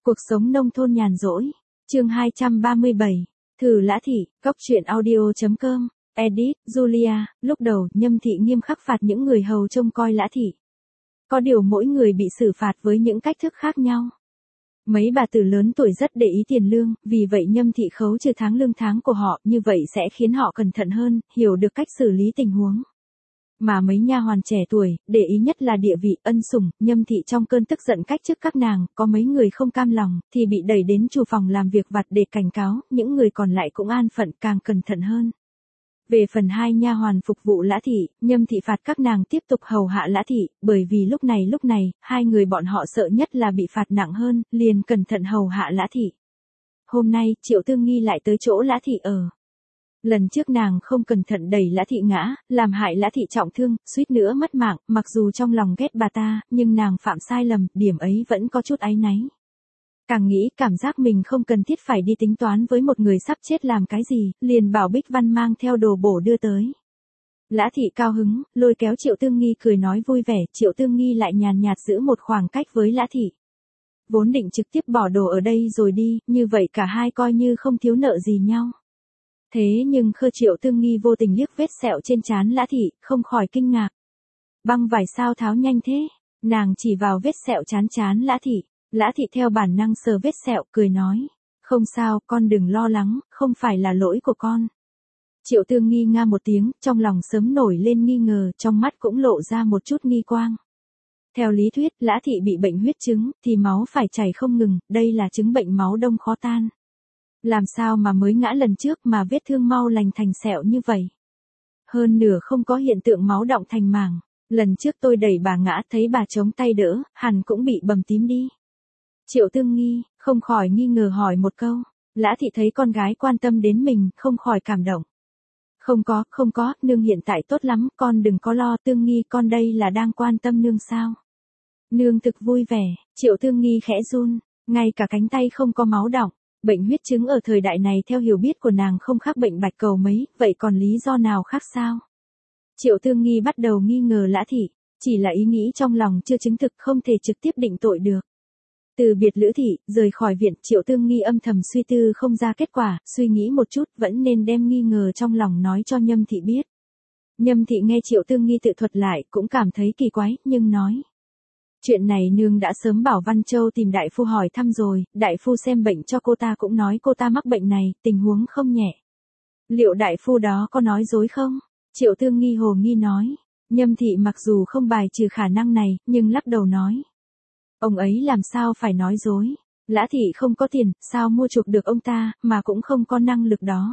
Cuộc sống nông thôn nhàn rỗi. Chương 237. Thử Lã Thị, Cóc truyện audio.com. Edit, Julia. Lúc đầu, Nhâm Thị nghiêm khắc phạt những người hầu trông coi Lã Thị. Có điều mỗi người bị xử phạt với những cách thức khác nhau. Mấy bà tử lớn tuổi rất để ý tiền lương, vì vậy Nhâm Thị khấu trừ tháng lương tháng của họ, như vậy sẽ khiến họ cẩn thận hơn, hiểu được cách xử lý tình huống. Mà mấy nha hoàn trẻ tuổi, để ý nhất là địa vị, ân sủng, Nhâm Thị trong cơn tức giận cách chức các nàng, có mấy người không cam lòng, thì bị đẩy đến chủ phòng làm việc vặt để cảnh cáo, những người còn lại cũng an phận, càng cẩn thận hơn. Về phần hai nha hoàn phục vụ Lã Thị, Nhâm Thị phạt các nàng tiếp tục hầu hạ Lã Thị, bởi vì lúc này, hai người bọn họ sợ nhất là bị phạt nặng hơn, liền cẩn thận hầu hạ Lã Thị. Hôm nay, Triệu Tương Nghi lại tới chỗ Lã Thị ở. Lần trước nàng không cẩn thận đẩy Lã Thị ngã, làm hại Lã Thị trọng thương, suýt nữa mất mạng, mặc dù trong lòng ghét bà ta, nhưng nàng phạm sai lầm, điểm ấy vẫn có chút áy náy. Càng nghĩ, cảm giác mình không cần thiết phải đi tính toán với một người sắp chết làm cái gì, liền bảo Bích Văn mang theo đồ bổ đưa tới. Lã Thị cao hứng, lôi kéo Triệu Tương Nghi cười nói vui vẻ, Triệu Tương Nghi lại nhàn nhạt giữ một khoảng cách với Lã Thị. Vốn định trực tiếp bỏ đồ ở đây rồi đi, như vậy cả hai coi như không thiếu nợ gì nhau. Thế nhưng Triệu Tương Nghi vô tình liếc vết sẹo trên trán Lã Thị, không khỏi kinh ngạc. Băng vải sao tháo nhanh thế? Nàng chỉ vào vết sẹo trán Lã Thị. Lã Thị theo bản năng sờ vết sẹo, cười nói. Không sao, con đừng lo lắng, không phải là lỗi của con. Triệu Tương Nghi nga một tiếng, trong lòng sớm nổi lên nghi ngờ, trong mắt cũng lộ ra một chút nghi quang. Theo lý thuyết, Lã Thị bị bệnh huyết chứng, thì máu phải chảy không ngừng, đây là chứng bệnh máu đông khó tan. Làm sao mà mới ngã lần trước mà vết thương mau lành thành sẹo như vậy? Hơn nửa không có hiện tượng máu đọng thành mảng. Lần trước tôi đẩy bà ngã thấy bà chống tay đỡ, hẳn cũng bị bầm tím đi. Triệu Tương Nghi, không khỏi nghi ngờ hỏi một câu. Lã Thị thấy con gái quan tâm đến mình, không khỏi cảm động. Không có, nương hiện tại tốt lắm, con đừng có lo. Tương Nghi, con đây là đang quan tâm nương sao? Nương thực vui vẻ. Triệu Tương Nghi khẽ run, ngay cả cánh tay không có máu đọng. Bệnh huyết chứng ở thời đại này theo hiểu biết của nàng không khác bệnh bạch cầu mấy, vậy còn lý do nào khác sao? Triệu Tương Nghi bắt đầu nghi ngờ Lã Thị, chỉ là ý nghĩ trong lòng chưa chứng thực, không thể trực tiếp định tội được. Từ biệt Lữ Thị, rời khỏi viện, Triệu Tương Nghi âm thầm suy tư không ra kết quả, suy nghĩ một chút vẫn nên đem nghi ngờ trong lòng nói cho Nhâm Thị biết. Nhâm Thị nghe Triệu Tương Nghi tự thuật lại, cũng cảm thấy kỳ quái, nhưng nói. Chuyện này nương đã sớm bảo Văn Châu tìm đại phu hỏi thăm rồi, đại phu xem bệnh cho cô ta cũng nói cô ta mắc bệnh này, tình huống không nhẹ. Liệu đại phu đó có nói dối không? Triệu Tương Nghi hồ nghi nói. Nhâm Thị mặc dù không bài trừ khả năng này, nhưng lắc đầu nói. Ông ấy làm sao phải nói dối? Lã Thị không có tiền, sao mua chuộc được ông ta, mà cũng không có năng lực đó.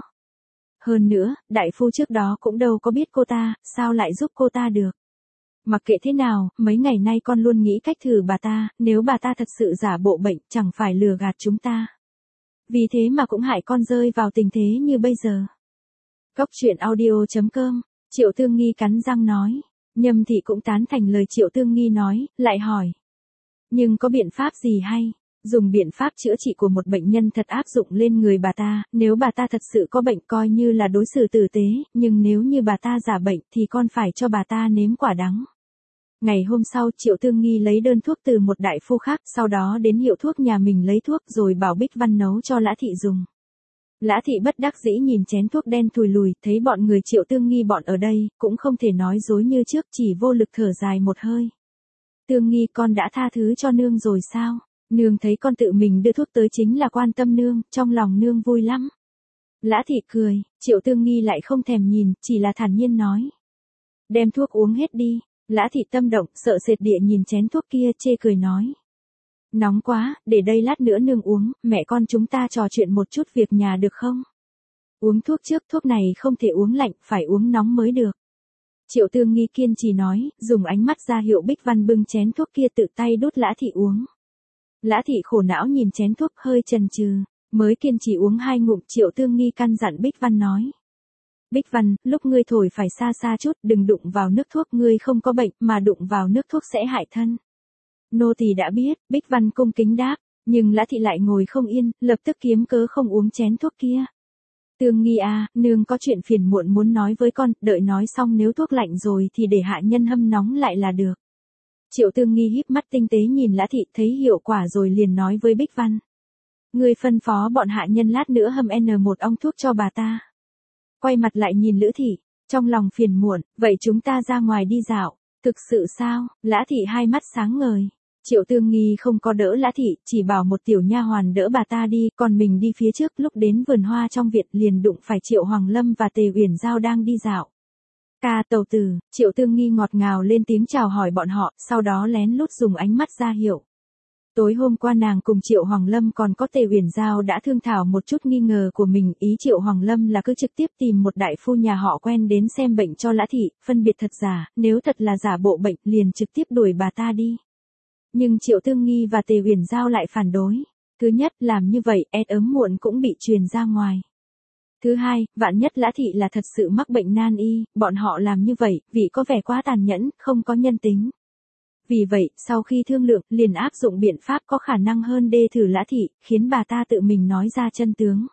Hơn nữa, đại phu trước đó cũng đâu có biết cô ta, sao lại giúp cô ta được? Mặc kệ thế nào, mấy ngày nay con luôn nghĩ cách thử bà ta, nếu bà ta thật sự giả bộ bệnh, chẳng phải lừa gạt chúng ta. Vì thế mà cũng hại con rơi vào tình thế như bây giờ. Cóc truyện audio.com. Triệu Tương Nghi cắn răng nói. Nhâm Thị cũng tán thành lời Triệu Tương Nghi nói, lại hỏi. Nhưng có biện pháp gì hay? Dùng biện pháp chữa trị của một bệnh nhân thật áp dụng lên người bà ta, nếu bà ta thật sự có bệnh coi như là đối xử tử tế, nhưng nếu như bà ta giả bệnh thì con phải cho bà ta nếm quả đắng. Ngày hôm sau, Triệu Tương Nghi lấy đơn thuốc từ một đại phu khác, sau đó đến hiệu thuốc nhà mình lấy thuốc rồi bảo Bích Văn nấu cho Lã Thị dùng. Lã Thị bất đắc dĩ nhìn chén thuốc đen thùi lùi, thấy bọn người Triệu Tương Nghi bọn ở đây, cũng không thể nói dối như trước, chỉ vô lực thở dài một hơi. Tương Nghi, con đã tha thứ cho nương rồi sao? Nương thấy con tự mình đưa thuốc tới chính là quan tâm nương, trong lòng nương vui lắm. Lã Thị cười, Triệu Tương Nghi lại không thèm nhìn, chỉ là thản nhiên nói. Đem thuốc uống hết đi. Lã Thị tâm động, sợ sệt địa nhìn chén thuốc kia, chê cười nói. Nóng quá, để đây lát nữa nương uống, mẹ con chúng ta trò chuyện một chút việc nhà được không? Uống thuốc trước, thuốc này không thể uống lạnh, phải uống nóng mới được. Triệu Tương Nghi kiên trì nói, dùng ánh mắt ra hiệu Bích Văn bưng chén thuốc kia tự tay đút Lã Thị uống. Lã Thị khổ não nhìn chén thuốc hơi chần chừ, mới kiên trì uống 2 ngụm. Triệu Tương Nghi căn dặn Bích Văn nói. Bích Văn, lúc ngươi thổi phải xa chút, đừng đụng vào nước thuốc, ngươi không có bệnh, mà đụng vào nước thuốc sẽ hại thân. Nô tỳ đã biết, Bích Văn cung kính đáp, nhưng Lã Thị lại ngồi không yên, lập tức kiếm cớ không uống chén thuốc kia. Tương Nghi à, nương có chuyện phiền muộn muốn nói với con, đợi nói xong nếu thuốc lạnh rồi thì để hạ nhân hâm nóng lại là được. Triệu Tương Nghi híp mắt tinh tế nhìn Lã Thị thấy hiệu quả rồi liền nói với Bích Văn. Người phân phó bọn hạ nhân lát nữa hầm N1 ong thuốc cho bà ta. Quay mặt lại nhìn Lữ Thị, trong lòng phiền muộn, vậy chúng ta ra ngoài đi dạo. Thực sự sao? Lã Thị hai mắt sáng ngời. Triệu Tương Nghi không có đỡ Lã Thị, chỉ bảo một tiểu nha hoàn đỡ bà ta đi, còn mình đi phía trước. Lúc đến vườn hoa trong viện liền đụng phải Triệu Hoàng Lâm và Tề Uyển Giao đang đi dạo. Ca tàu tử, Triệu Tương Nghi ngọt ngào lên tiếng chào hỏi bọn họ, sau đó lén lút dùng ánh mắt ra hiệu. Tối hôm qua nàng cùng Triệu Hoàng Lâm còn có Tề Uyển Giao đã thương thảo một chút nghi ngờ của mình, ý Triệu Hoàng Lâm là cứ trực tiếp tìm một đại phu nhà họ quen đến xem bệnh cho Lã Thị, phân biệt thật giả, nếu thật là giả bộ bệnh liền trực tiếp đuổi bà ta đi. Nhưng Triệu Tương Nghi và Tề Uyển Giao lại phản đối. Thứ nhất, làm như vậy, ớm muộn cũng bị truyền ra ngoài. Thứ hai, vạn nhất Lã Thị là thật sự mắc bệnh nan y, bọn họ làm như vậy, vì có vẻ quá tàn nhẫn, không có nhân tính. Vì vậy, sau khi thương lượng, liền áp dụng biện pháp có khả năng hơn đê thử Lã Thị, khiến bà ta tự mình nói ra chân tướng.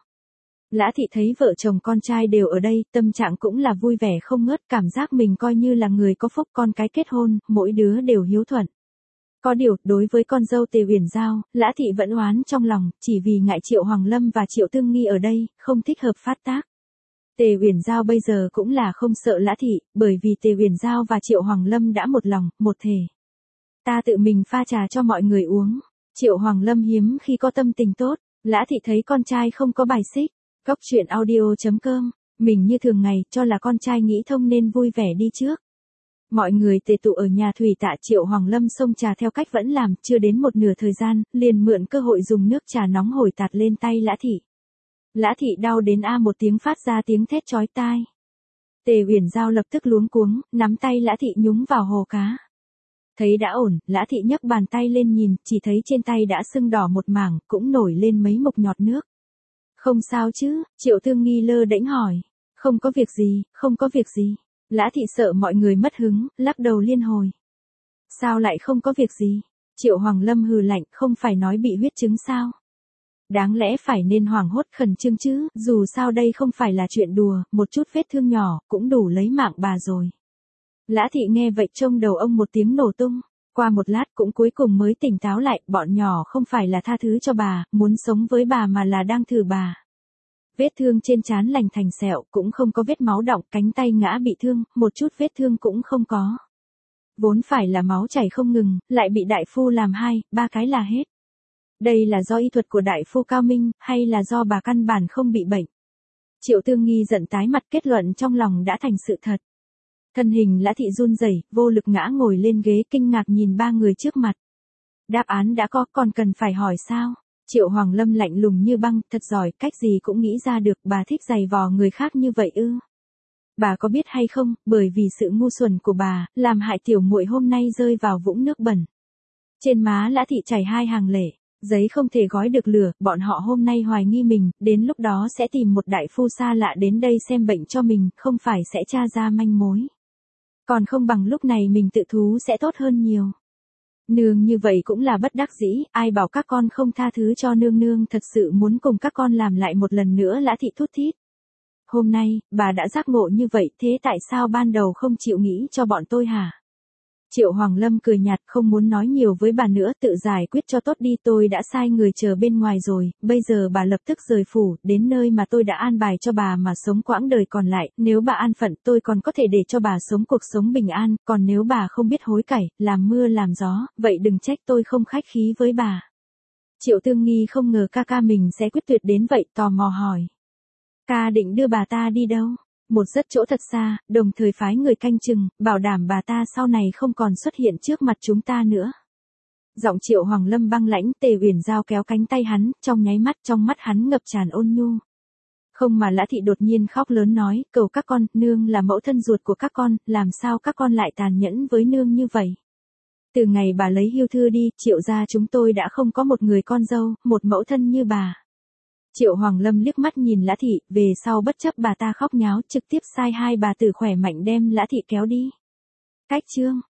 Lã Thị thấy vợ chồng con trai đều ở đây, tâm trạng cũng là vui vẻ không ngớt, cảm giác mình coi như là người có phúc, con cái kết hôn, mỗi đứa đều hiếu thuận. Có điều, đối với con dâu Tề Uyển Giao, Lã Thị vẫn oán trong lòng, chỉ vì ngại Triệu Hoàng Lâm và Triệu Tương Nghi ở đây, không thích hợp phát tác. Tề Uyển Giao bây giờ cũng là không sợ Lã Thị, bởi vì Tề Uyển Giao và Triệu Hoàng Lâm đã một lòng, một thể. Ta tự mình pha trà cho mọi người uống. Triệu Hoàng Lâm hiếm khi có tâm tình tốt, Lã Thị thấy con trai không có bài xích. Cóc truyện audio.com, mình như thường ngày, cho là con trai nghĩ thông nên vui vẻ đi trước. Mọi người tề tụ ở nhà thủy tạ. Triệu Hoàng Lâm xông trà theo cách vẫn làm, chưa đến một nửa thời gian, liền mượn cơ hội dùng nước trà nóng hổi tạt lên tay Lã Thị. Lã Thị đau đến a một tiếng phát ra tiếng thét chói tai. Tề Uyển Giao lập tức luống cuống, nắm tay Lã Thị nhúng vào hồ cá. Thấy đã ổn, Lã Thị nhấc bàn tay lên nhìn, chỉ thấy trên tay đã sưng đỏ một mảng, cũng nổi lên mấy mục nhọt nước. Không sao chứ? Triệu Tương Nghi lơ đễnh hỏi. Không có việc gì, không có việc gì. Lã Thị sợ mọi người mất hứng, lắc đầu liên hồi. Sao lại không có việc gì? Triệu Hoàng Lâm hừ lạnh, không phải nói bị huyết chứng sao? Đáng lẽ phải nên hoảng hốt khẩn trương chứ, dù sao đây không phải là chuyện đùa, một chút vết thương nhỏ, cũng đủ lấy mạng bà rồi. Lã Thị nghe vậy trông đầu ông một tiếng nổ tung. Qua một lát cũng cuối cùng mới tỉnh táo lại, bọn nhỏ không phải là tha thứ cho bà, muốn sống với bà mà là đang thử bà. Vết thương trên trán lành thành sẹo, cũng không có vết máu đọng, cánh tay ngã bị thương, một chút vết thương cũng không có. Vốn phải là máu chảy không ngừng, lại bị đại phu làm 2, 3 cái là hết. Đây là do y thuật của đại phu cao minh, hay là do bà căn bản không bị bệnh? Triệu Tương Nghi giận tái mặt, kết luận trong lòng đã thành sự thật. Thân hình Lã Thị run rẩy, vô lực ngã ngồi lên ghế, kinh ngạc nhìn ba người trước mặt. Đáp án đã có, còn cần phải hỏi sao? Triệu Hoàng Lâm lạnh lùng như băng, thật giỏi, cách gì cũng nghĩ ra được, bà thích giày vò người khác như vậy ư? Bà có biết hay không, bởi vì sự ngu xuẩn của bà, làm hại tiểu muội hôm nay rơi vào vũng nước bẩn. Trên má Lã Thị chảy 2 hàng lệ, giấy không thể gói được lửa, bọn họ hôm nay hoài nghi mình, đến lúc đó sẽ tìm một đại phu xa lạ đến đây xem bệnh cho mình, không phải sẽ tra ra manh mối. Còn không bằng lúc này mình tự thú sẽ tốt hơn nhiều. Nương như vậy cũng là bất đắc dĩ, ai bảo các con không tha thứ cho nương, nương thật sự muốn cùng các con làm lại một lần nữa. Lã Thị thút thít. Hôm nay, bà đã giác ngộ như vậy, thế tại sao ban đầu không chịu nghĩ cho bọn tôi hả? Triệu Hoàng Lâm cười nhạt, không muốn nói nhiều với bà nữa, tự giải quyết cho tốt đi, tôi đã sai người chờ bên ngoài rồi, bây giờ bà lập tức rời phủ, đến nơi mà tôi đã an bài cho bà mà sống quãng đời còn lại, nếu bà an phận, tôi còn có thể để cho bà sống cuộc sống bình an, còn nếu bà không biết hối cải, làm mưa làm gió, vậy đừng trách tôi không khách khí với bà. Triệu Tương Nghi không ngờ ca ca mình sẽ quyết tuyệt đến vậy, tò mò hỏi. Ca định đưa bà ta đi đâu? Một rất chỗ thật xa, đồng thời phái người canh chừng, bảo đảm bà ta sau này không còn xuất hiện trước mặt chúng ta nữa. Giọng Triệu Hoàng Lâm băng lãnh, Tề Uyển Giao kéo cánh tay hắn, trong nháy mắt trong mắt hắn ngập tràn ôn nhu. Không mà Lã Thị đột nhiên khóc lớn nói, cầu các con, nương là mẫu thân ruột của các con, làm sao các con lại tàn nhẫn với nương như vậy? Từ ngày bà lấy hưu thư đi, Triệu gia chúng tôi đã không có một người con dâu, một mẫu thân như bà. Triệu Hoàng Lâm liếc mắt nhìn Lã Thị, về sau bất chấp bà ta khóc nháo, trực tiếp sai 2 bà tử khỏe mạnh đem Lã Thị kéo đi. Cách chương